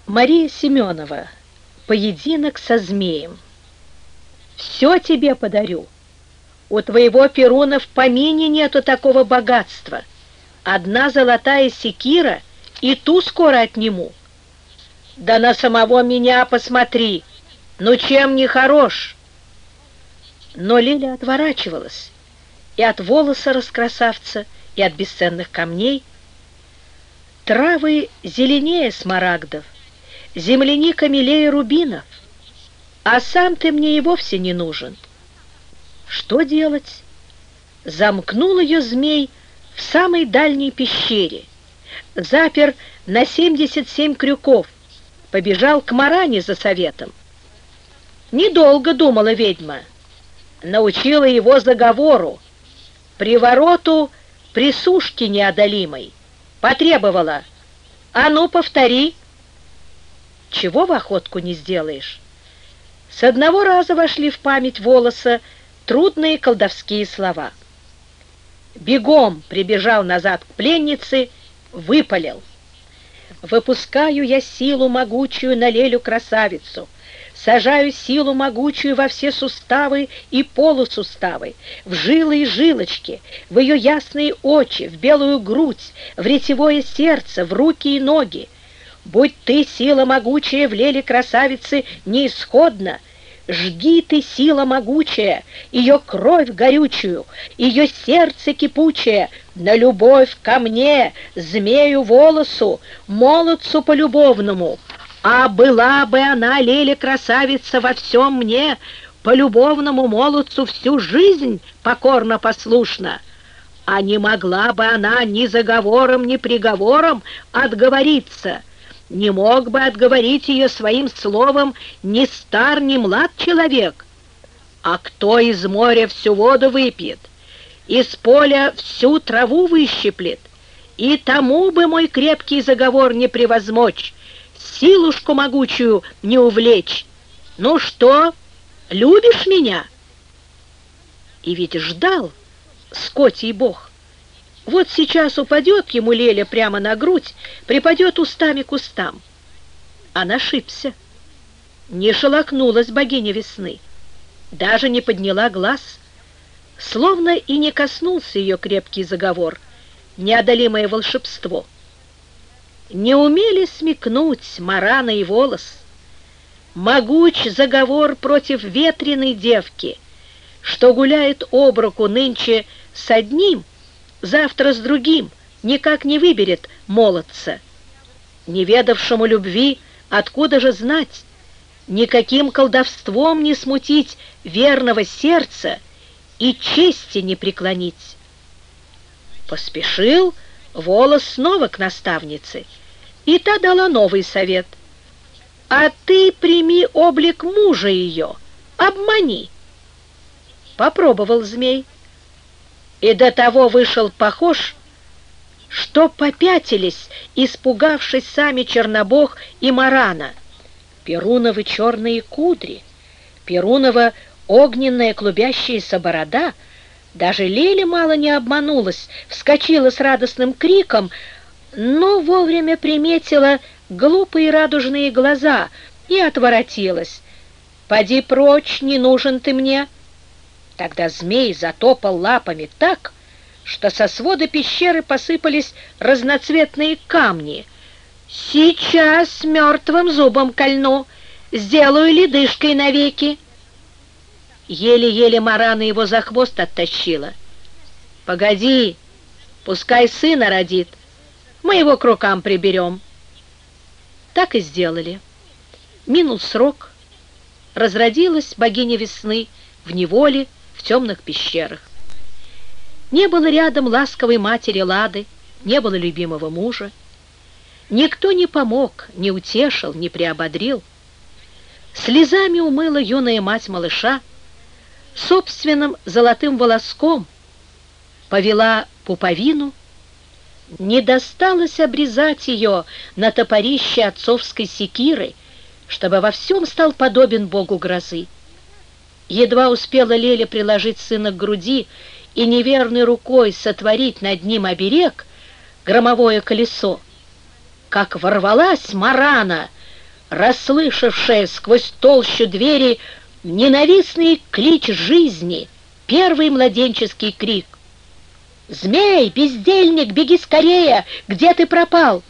Мария Семенова. Поединок со змеем. Все тебе подарю. У твоего Перуна в помине нету такого богатства. Одна золотая секира, и ту скоро отниму. Да на самого меня посмотри, ну чем не хорош? Но Лиля отворачивалась и от волоса раскрасавца, и от бесценных камней. Травы зеленее смарагдов, земляника милее рубинов, а сам ты мне и вовсе не нужен. Что делать? Замкнул ее змей в самой дальней пещере, запер на 77 крюков, побежал к Маране за советом. Недолго думала ведьма, научила его заговору, привороту присушки неодолимой, потребовала: «А ну, повтори!» Чего в охотку не сделаешь. С одного раза вошли в память Волоса трудные колдовские слова. Бегом прибежал назад к пленнице, выпалил: «Выпускаю я силу могучую на Лелю-красавицу, сажаю силу могучую во все суставы и полусуставы, в жилы и жилочки, в ее ясные очи, в белую грудь, в ретевое сердце, в руки и ноги. Будь ты, сила могучая, в Леле-красавице неисходна, жги ты, сила могучая, ее кровь горючую, ее сердце кипучее, на любовь ко мне, змею Волосу, молодцу полюбовному. А была бы она, Леля-красавица, во всем мне, полюбовному молодцу, всю жизнь покорно послушна. А не могла бы она ни заговором, ни приговором отговориться. Не мог бы отговорить ее своим словом ни стар, ни млад человек. А кто из моря всю воду выпьет, из поля всю траву выщиплет, и тому бы мой крепкий заговор не превозмочь, силушку могучую не увлечь. Ну что, любишь меня?» И ведь ждал скотий бог. Вот сейчас упадет ему Леля прямо на грудь, припадет устами к устам. А ошибся. Не шелохнулась богиня весны, даже не подняла глаз, словно и не коснулся ее крепкий заговор, неодолимое волшебство. Не умели смекнуть Марана и Волос. Могуч заговор против ветреной девки, что гуляет об руку нынче с одним, завтра с другим, никак не выберет молодца. Не ведавшему любви откуда же знать, никаким колдовством не смутить верного сердца и чести не преклонить. Поспешил Волос снова к наставнице, и та дала новый совет: «А ты прими облик мужа ее, обмани». Попробовал змей, и до того вышел похож, что попятились, испугавшись сами Чернобог и Марана. Перуновы черные кудри, Перунова огненная клубящаяся борода. Даже Леля мало не обманулась, вскочила с радостным криком, но вовремя приметила глупые радужные глаза и отворотилась. «Поди прочь, не нужен ты мне!» Тогда змей затопал лапами так, что со свода пещеры посыпались разноцветные камни. «Сейчас мертвым зубом кольну, сделаю ледышкой навеки!» Еле-еле Марана его за хвост оттащила. «Погоди, пускай сына родит, мы его к рукам приберем». Так и сделали. Минул срок, разродилась богиня весны в неволе, в темных пещерах. Не было рядом ласковой матери Лады, не было любимого мужа. Никто не помог, не утешил, не приободрил. Слезами умыла юная мать малыша, собственным золотым волоском повела пуповину. Не досталось обрезать ее на топорище отцовской секиры, чтобы во всем стал подобен богу грозы. Едва успела Леля приложить сына к груди и неверной рукой сотворить над ним оберег, громовое колесо, как ворвалась Марана, расслышавшая сквозь толщу двери ненавистный клич жизни, первый младенческий крик. «Змей, бездельник, беги скорее! Где ты пропал?»